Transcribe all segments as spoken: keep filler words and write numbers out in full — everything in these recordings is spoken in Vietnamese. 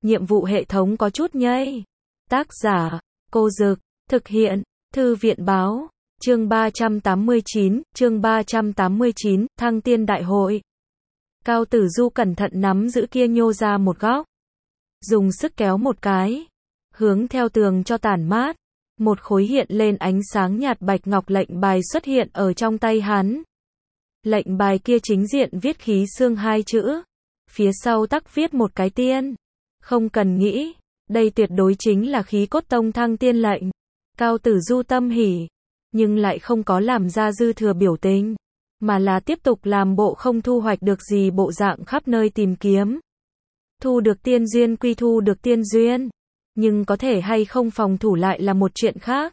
nhiệm vụ hệ thống có chút nhây. Tác giả, Cô Dực, thực hiện, Thư viện Báo, chương ba trăm tám mươi chín, chương ba trăm tám mươi chín, Thăng Tiên Đại Hội. Cao Tử Du cẩn thận nắm giữ kia nhô ra một góc. Dùng sức kéo một cái. Hướng theo tường cho tản mát. Một khối hiện lên ánh sáng nhạt bạch ngọc lệnh bài xuất hiện ở trong tay hắn. Lệnh bài kia chính diện viết khí xương hai chữ. Phía sau tắc viết một cái tiên. Không cần nghĩ, đây tuyệt đối chính là khí cốt tông thăng tiên lệnh. Cao Tử Du tâm hỉ, nhưng lại không có làm ra dư thừa biểu tình, mà là tiếp tục làm bộ không thu hoạch được gì bộ dạng khắp nơi tìm kiếm. Thu được tiên duyên quy thu được tiên duyên, nhưng có thể hay không phòng thủ lại là một chuyện khác.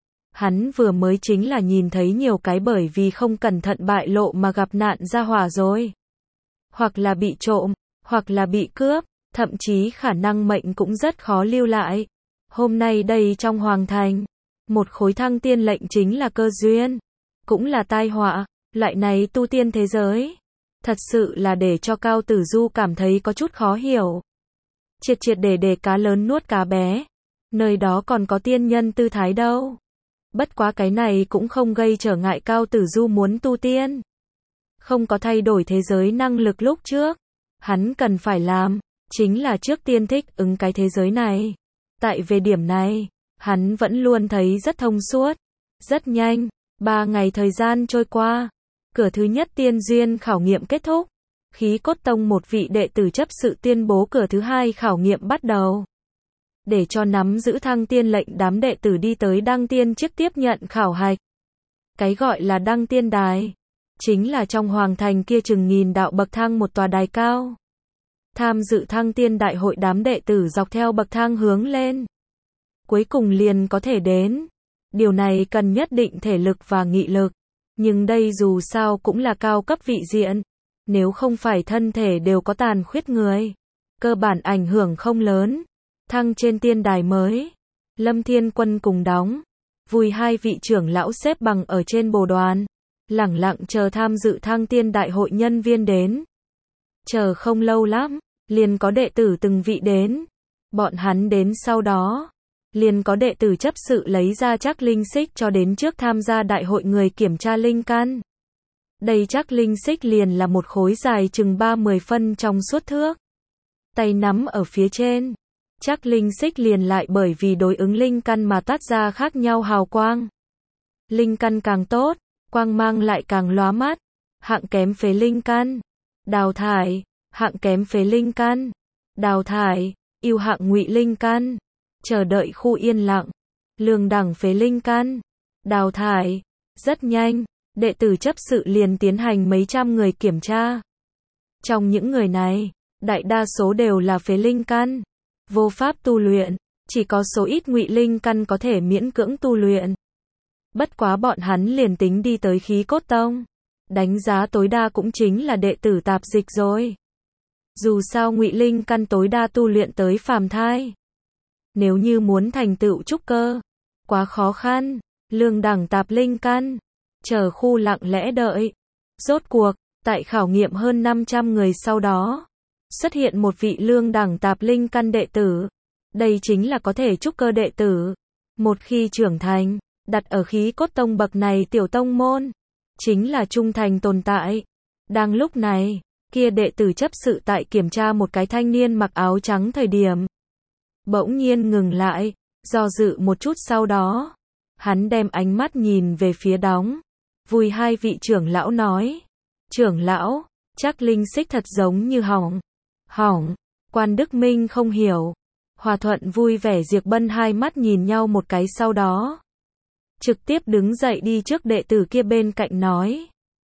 Hắn vừa mới chính là nhìn thấy nhiều cái bởi vì không cẩn thận bại lộ mà gặp nạn ra hỏa rồi. Hoặc là bị trộm, hoặc là bị cướp, thậm chí khả năng mệnh cũng rất khó lưu lại. Hôm nay đây trong hoàng thành, một khối thăng tiên lệnh chính là cơ duyên, cũng là tai họa, loại này tu tiên thế giới. Thật sự là để cho Cao Tử Du cảm thấy có chút khó hiểu. Triệt triệt để để cá lớn nuốt cá bé, nơi đó còn có tiên nhân tư thái đâu. Bất quá cái này cũng không gây trở ngại Cao Tử Du muốn tu tiên. Không có thay đổi thế giới năng lực lúc trước, hắn cần phải làm, chính là trước tiên thích ứng cái thế giới này. Tại về điểm này, hắn vẫn luôn thấy rất thông suốt, rất nhanh, ba ngày thời gian trôi qua. Cửa thứ nhất tiên duyên khảo nghiệm kết thúc. Khí cốt tông một vị đệ tử chấp sự tuyên bố cửa thứ hai khảo nghiệm bắt đầu. Để cho nắm giữ thăng tiên lệnh đám đệ tử đi tới đăng tiên trước tiếp nhận khảo hạch. Cái gọi là đăng tiên đài, chính là trong hoàng thành kia chừng nghìn đạo bậc thang một tòa đài cao. Tham dự thăng tiên đại hội đám đệ tử dọc theo bậc thang hướng lên. Cuối cùng liền có thể đến. Điều này cần nhất định thể lực và nghị lực. Nhưng đây dù sao cũng là cao cấp vị diện. Nếu không phải thân thể đều có tàn khuyết người, cơ bản ảnh hưởng không lớn. Thăng trên tiên đài mới, Lâm Thiên Quân cùng đóng. Vui hai vị trưởng lão xếp bằng ở trên bồ đoàn. Lẳng lặng chờ tham dự thăng tiên đại hội nhân viên đến. Chờ không lâu lắm, liền có đệ tử từng vị đến. Bọn hắn đến sau đó, liền có đệ tử chấp sự lấy ra chắc linh xích cho đến trước tham gia đại hội người kiểm tra linh căn. Đây chắc linh xích liền là một khối dài chừng ba mươi phân trong suốt thước. Tay nắm ở phía trên. Chắc linh xích liền lại bởi vì đối ứng linh căn mà toát ra khác nhau hào quang. Linh căn càng tốt, quang mang lại càng lóa mắt. Hạng kém phế linh căn, đào thải. Hạng kém phế linh căn, đào thải. Ưu hạng ngụy linh căn, chờ đợi khu yên lặng. Lương đẳng phế linh căn, đào thải. Rất nhanh, đệ tử chấp sự liền tiến hành mấy trăm người kiểm tra. Trong những người này, đại đa số đều là phế linh căn, vô pháp tu luyện, chỉ có số ít ngụy linh căn có thể miễn cưỡng tu luyện. Bất quá bọn hắn liền tính đi tới khí cốt tông, đánh giá tối đa cũng chính là đệ tử tạp dịch rồi. Dù sao ngụy linh căn tối đa tu luyện tới phàm thai. Nếu như muốn thành tựu trúc cơ, quá khó khăn. Lương đẳng tạp linh căn, chờ khu lặng lẽ đợi. Rốt cuộc, tại khảo nghiệm hơn năm trăm người sau đó, xuất hiện một vị lương đẳng tạp linh căn đệ tử. Đây chính là có thể trúc cơ đệ tử. Một khi trưởng thành, đặt ở khí cốt tông bậc này tiểu tông môn, chính là trung thành tồn tại. Đang lúc này, kia đệ tử chấp sự tại kiểm tra một cái thanh niên mặc áo trắng thời điểm. Bỗng nhiên ngừng lại, do dự một chút sau đó. Hắn đem ánh mắt nhìn về phía đóng. Vui hai vị trưởng lão nói. Trưởng lão, chắc linh xích thật giống như hỏng. Hỏng, Quan Đức Minh không hiểu. Hòa Thuận vui vẻ Diệp Bân hai mắt nhìn nhau một cái sau đó. Trực tiếp đứng dậy đi trước đệ tử kia bên cạnh nói.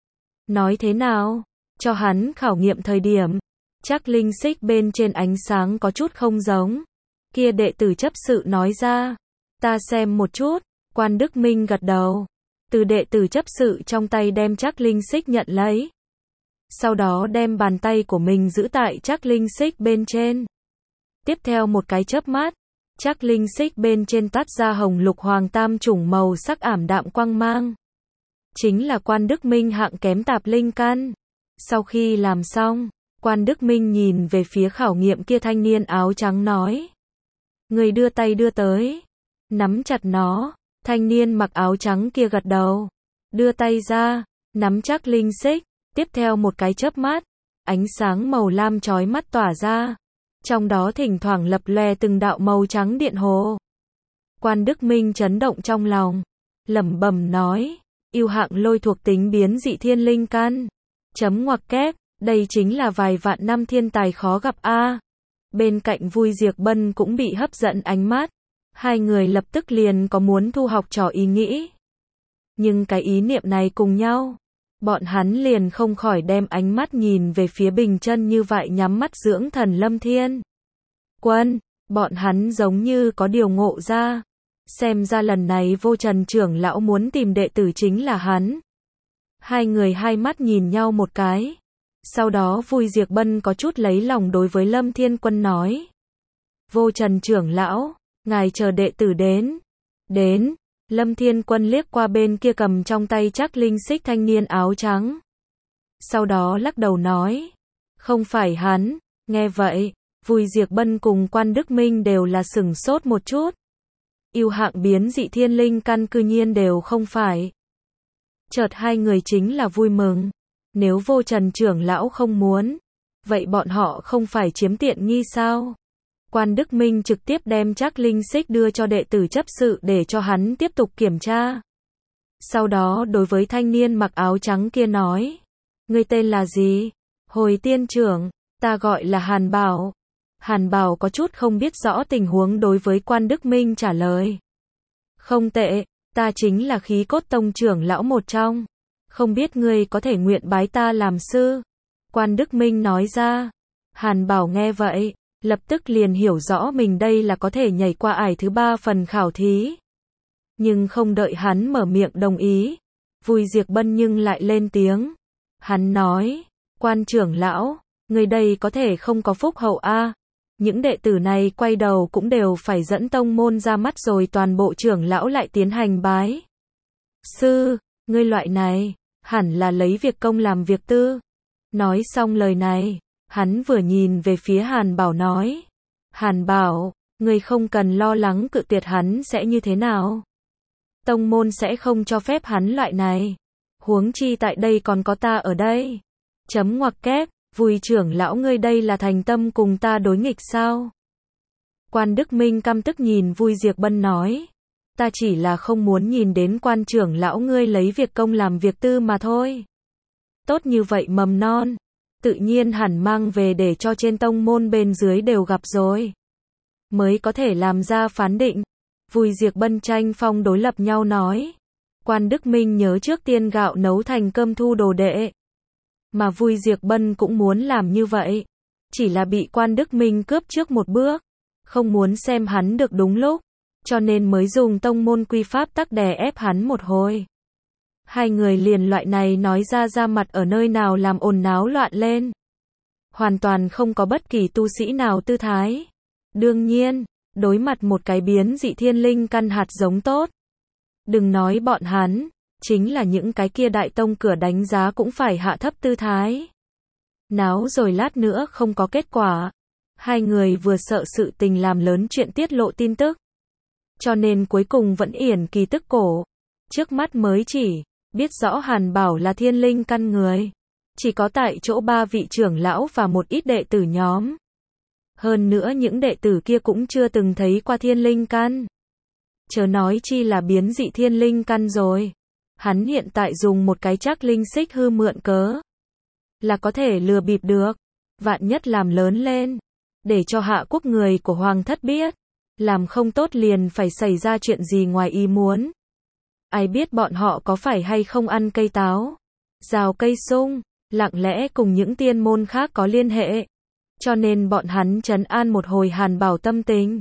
Nói thế nào? Cho hắn khảo nghiệm thời điểm. Chắc linh xích bên trên ánh sáng có chút không giống. Kia đệ tử chấp sự nói ra. Ta xem một chút. Quan Đức Minh gật đầu. Từ đệ tử chấp sự trong tay đem chắc linh xích nhận lấy. Sau đó đem bàn tay của mình giữ tại chắc linh xích bên trên. Tiếp theo một cái chớp mắt, chắc linh xích bên trên toát ra hồng lục hoàng tam chủng màu sắc ảm đạm quang mang. Chính là Quan Đức Minh hạng kém tạp linh căn. Sau khi làm xong, Quan Đức Minh nhìn về phía khảo nghiệm kia thanh niên áo trắng nói. Người đưa tay đưa tới. Nắm chặt nó. Thanh niên mặc áo trắng kia gật đầu. Đưa tay ra. Nắm chắc linh xích. Tiếp theo một cái chớp mắt. Ánh sáng màu lam chói mắt tỏa ra. Trong đó thỉnh thoảng lập lòe từng đạo màu trắng điện hồ. Quan Đức Minh chấn động trong lòng. Lẩm bẩm nói. Yêu hạng lôi thuộc tính biến dị thiên linh căn. Chấm ngoặc kép. Đây chính là vài vạn năm thiên tài khó gặp a. Bên cạnh Vui Diệc Bân cũng bị hấp dẫn ánh mắt. Hai người lập tức liền có muốn thu học trò ý nghĩ. Nhưng cái ý niệm này cùng nhau, bọn hắn liền không khỏi đem ánh mắt nhìn về phía Bình Chân như vậy nhắm mắt dưỡng thần Lâm Thiên Quân. Bọn hắn giống như có điều ngộ ra. Xem ra lần này Vô Trần trưởng lão muốn tìm đệ tử chính là hắn. Hai người hai mắt nhìn nhau một cái. Sau đó Vui Diệc Bân có chút lấy lòng đối với Lâm Thiên Quân nói. Vô Trần trưởng lão, ngài chờ đệ tử đến. Đến. Lâm Thiên Quân liếc qua bên kia cầm trong tay chắc linh xích thanh niên áo trắng. Sau đó lắc đầu nói. Không phải hắn. Nghe vậy, Vui Diệc Bân cùng Quan Đức Minh đều là sửng sốt một chút. Yêu hạng biến dị thiên linh căn cư nhiên đều không phải. Chợt hai người chính là vui mừng. Nếu Vô Trần trưởng lão không muốn, vậy bọn họ không phải chiếm tiện nghi sao? Quan Đức Minh trực tiếp đem chắc linh xích đưa cho đệ tử chấp sự để cho hắn tiếp tục kiểm tra. Sau đó đối với thanh niên mặc áo trắng kia nói. Ngươi tên là gì? Hồi tiên trưởng, ta gọi là Hàn Bảo. Hàn Bảo có chút không biết rõ tình huống đối với Quan Đức Minh trả lời. Không tệ, ta chính là Khí Cốt Tông trưởng lão một trong. Không biết ngươi có thể nguyện bái ta làm sư? Quan Đức Minh nói ra. Hàn Bảo nghe vậy, lập tức liền hiểu rõ mình đây là có thể nhảy qua ải thứ ba phần khảo thí. Nhưng không đợi hắn mở miệng đồng ý, Vui Diệc Bân nhưng lại lên tiếng. Hắn nói, Quan trưởng lão, người đây có thể không có phúc hậu a. Những đệ tử này quay đầu cũng đều phải dẫn tông môn ra mắt rồi toàn bộ trưởng lão lại tiến hành bái sư. Ngươi loại này, hẳn là lấy việc công làm việc tư. Nói xong lời này, hắn vừa nhìn về phía Hàn Bảo nói. Hàn Bảo, ngươi không cần lo lắng cự tuyệt hắn sẽ như thế nào. Tông môn sẽ không cho phép hắn loại này. Huống chi tại đây còn có ta ở đây. Chấm ngoặc kép, Vui trưởng lão ngươi đây là thành tâm cùng ta đối nghịch sao? Quan Đức Minh căm tức nhìn Vui Diệc Bân nói. Ta chỉ là không muốn nhìn đến quan trưởng lão ngươi lấy việc công làm việc tư mà thôi. Tốt như vậy mầm non, tự nhiên hẳn mang về để cho trên tông môn bên dưới đều gặp rồi. Mới có thể làm ra phán định. Vui Diệc Bân tranh phong đối lập nhau nói. Quan Đức Minh nhớ trước tiên gạo nấu thành cơm thu đồ đệ. Mà Vui Diệc Bân cũng muốn làm như vậy. Chỉ là bị Quan Đức Minh cướp trước một bước. Không muốn xem hắn được đúng lúc. Cho nên mới dùng tông môn quy pháp tắc đè ép hắn một hồi. Hai người liền loại này nói ra ra mặt ở nơi nào làm ồn náo loạn lên. Hoàn toàn không có bất kỳ tu sĩ nào tư thái. Đương nhiên, đối mặt một cái biến dị thiên linh căn hạt giống tốt. Đừng nói bọn hắn, chính là những cái kia đại tông cửa đánh giá cũng phải hạ thấp tư thái. Náo rồi lát nữa không có kết quả. Hai người vừa sợ sự tình làm lớn chuyện tiết lộ tin tức. Cho nên cuối cùng vẫn yển kỳ tức cổ. Trước mắt mới chỉ biết rõ Hàn Bảo là thiên linh căn người. Chỉ có tại chỗ ba vị trưởng lão và một ít đệ tử nhóm. Hơn nữa những đệ tử kia cũng chưa từng thấy qua thiên linh căn. Chớ nói chi là biến dị thiên linh căn rồi. Hắn hiện tại dùng một cái chắc linh xích hư mượn cớ. Là có thể lừa bịp được. Vạn nhất làm lớn lên. Để cho hạ quốc người của Hoàng thất biết. Làm không tốt liền phải xảy ra chuyện gì ngoài ý muốn. Ai biết bọn họ có phải hay không ăn cây táo, rào cây sung, lặng lẽ cùng những tiên môn khác có liên hệ. Cho nên bọn hắn trấn an một hồi Hàn Bảo tâm tình.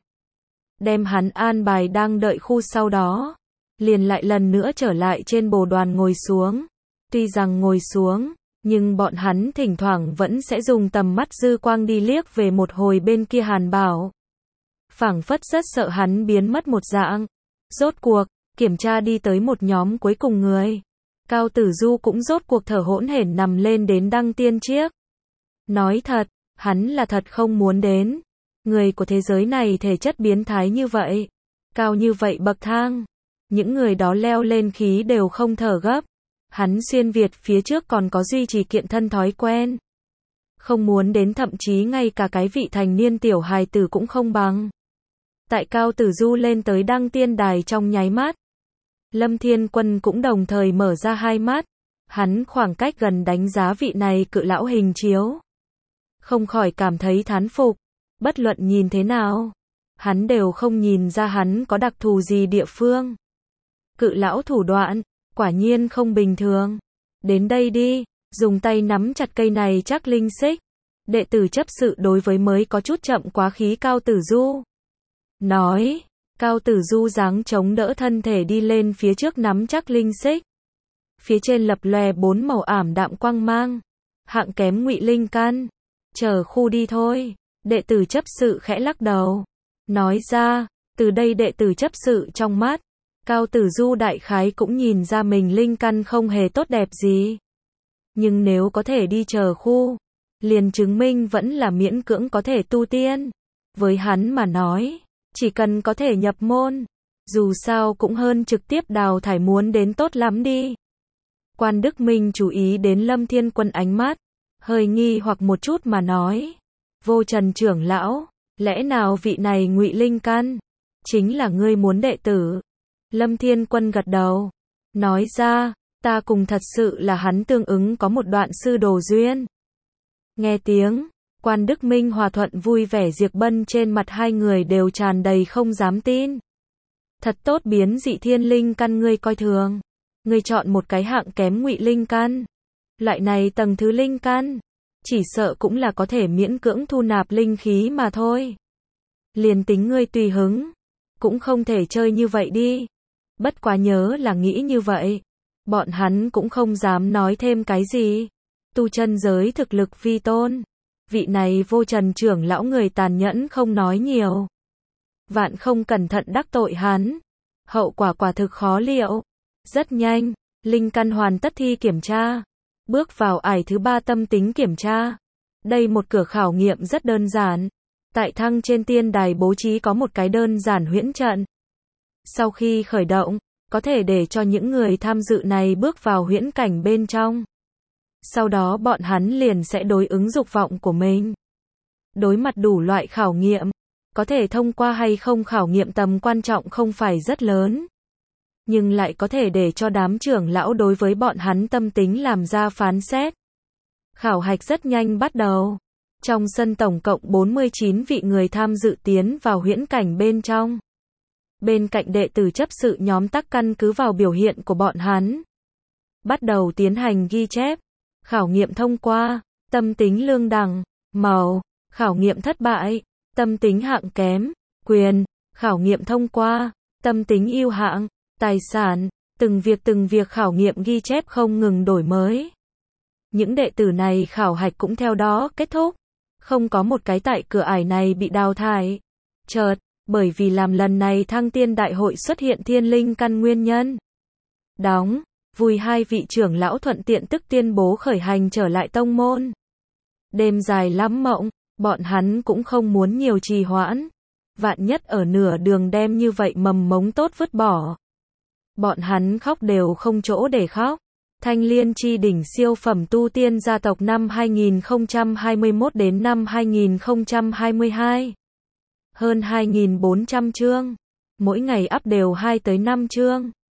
Đem hắn an bài đang đợi khu sau đó. Liền lại lần nữa trở lại trên bồ đoàn ngồi xuống. Tuy rằng ngồi xuống, nhưng bọn hắn thỉnh thoảng vẫn sẽ dùng tầm mắt dư quang đi liếc về một hồi bên kia Hàn Bảo. Phảng phất rất sợ hắn biến mất một dạng. Rốt cuộc, kiểm tra đi tới một nhóm cuối cùng người. Cao Tử Du cũng rốt cuộc thở hỗn hển nằm lên đến đăng tiên chiếc. Nói thật, hắn là thật không muốn đến. Người của thế giới này thể chất biến thái như vậy, cao như vậy bậc thang. Những người đó leo lên khí đều không thở gấp. Hắn xuyên Việt phía trước còn có duy trì kiện thân thói quen. Không muốn đến, thậm chí ngay cả cái vị thành niên tiểu hài tử cũng không bằng. Tại Cao Tử Du lên tới đăng tiên đài trong nháy mắt, Lâm Thiên Quân cũng đồng thời mở ra hai mắt. Hắn khoảng cách gần đánh giá vị này cự lão hình chiếu, không khỏi cảm thấy thán phục. Bất luận nhìn thế nào, hắn đều không nhìn ra hắn có đặc thù gì địa phương. Cự lão thủ đoạn, quả nhiên không bình thường. Đến đây đi, dùng tay nắm chặt cây này chắc linh xích. Đệ tử chấp sự đối với mới có chút chậm quá khí Cao Tử Du nói. Cao Tử Du giáng chống đỡ thân thể đi lên phía trước nắm chắc linh xích. Phía trên lập lòe bốn màu ảm đạm quang mang. Hạng kém ngụy linh căn. Chờ khu đi thôi. Đệ tử chấp sự khẽ lắc đầu. Nói ra, từ đây đệ tử chấp sự trong mắt, Cao Tử Du đại khái cũng nhìn ra mình linh căn không hề tốt đẹp gì. Nhưng nếu có thể đi chờ khu, liền chứng minh vẫn là miễn cưỡng có thể tu tiên. Với hắn mà nói, chỉ cần có thể nhập môn, dù sao cũng hơn trực tiếp đào thải muốn đến tốt lắm đi. Quan Đức Minh chú ý đến Lâm Thiên Quân ánh mắt, hơi nghi hoặc một chút mà nói. Vô Trần trưởng lão, lẽ nào vị này ngụy linh căn chính là ngươi muốn đệ tử? Lâm Thiên Quân gật đầu, nói ra, ta cùng thật sự là hắn tương ứng có một đoạn sư đồ duyên. Nghe tiếng, Quan Đức Minh hòa thuận vui vẻ diệc bân trên mặt hai người đều tràn đầy không dám tin. Thật tốt, biến dị thiên linh căn ngươi coi thường. Ngươi chọn một cái hạng kém ngụy linh căn. Loại này tầng thứ linh căn, chỉ sợ cũng là có thể miễn cưỡng thu nạp linh khí mà thôi. Liền tính ngươi tùy hứng, cũng không thể chơi như vậy đi. Bất quá nhớ là nghĩ như vậy, bọn hắn cũng không dám nói thêm cái gì. Tu chân giới thực lực vi tôn, vị này Vô Trần trưởng lão người tàn nhẫn không nói nhiều. Vạn không cẩn thận đắc tội hắn, hậu quả quả thực khó liệu. Rất nhanh, linh căn hoàn tất thi kiểm tra, bước vào ải thứ ba tâm tính kiểm tra. Đây một cửa khảo nghiệm rất đơn giản. Tại thăng trên tiên đài bố trí có một cái đơn giản huyễn trận. Sau khi khởi động, có thể để cho những người tham dự này bước vào huyễn cảnh bên trong. Sau đó bọn hắn liền sẽ đối ứng dục vọng của mình. Đối mặt đủ loại khảo nghiệm, có thể thông qua hay không khảo nghiệm tầm quan trọng không phải rất lớn. Nhưng lại có thể để cho đám trưởng lão đối với bọn hắn tâm tính làm ra phán xét. Khảo hạch rất nhanh bắt đầu. Trong sân tổng cộng bốn mươi chín vị người tham dự tiến vào huyễn cảnh bên trong. Bên cạnh đệ tử chấp sự nhóm tắc căn cứ vào biểu hiện của bọn hắn, bắt đầu tiến hành ghi chép. Khảo nghiệm thông qua, tâm tính lương đẳng, màu. Khảo nghiệm thất bại, tâm tính hạng kém, quyền. Khảo nghiệm thông qua, tâm tính ưu hạng, tài sản. Từng việc từng việc khảo nghiệm ghi chép không ngừng đổi mới. Những đệ tử này khảo hạch cũng theo đó kết thúc. Không có một cái tại cửa ải này bị đào thải. Chợt, bởi vì làm lần này thăng tiên đại hội xuất hiện thiên linh căn nguyên nhân. Đóng, vui hai vị trưởng lão thuận tiện tức tuyên bố khởi hành trở lại tông môn. Đêm dài lắm mộng, bọn hắn cũng không muốn nhiều trì hoãn. Vạn nhất ở nửa đường đem như vậy mầm mống tốt vứt bỏ. Bọn hắn khóc đều không chỗ để khóc. Thanh Liên chi đỉnh siêu phẩm tu tiên gia tộc năm hai nghìn không trăm hai mươi mốt đến năm hai nghìn không trăm hai mươi hai. Hơn hai nghìn bốn trăm chương. Mỗi ngày up đều hai tới năm chương.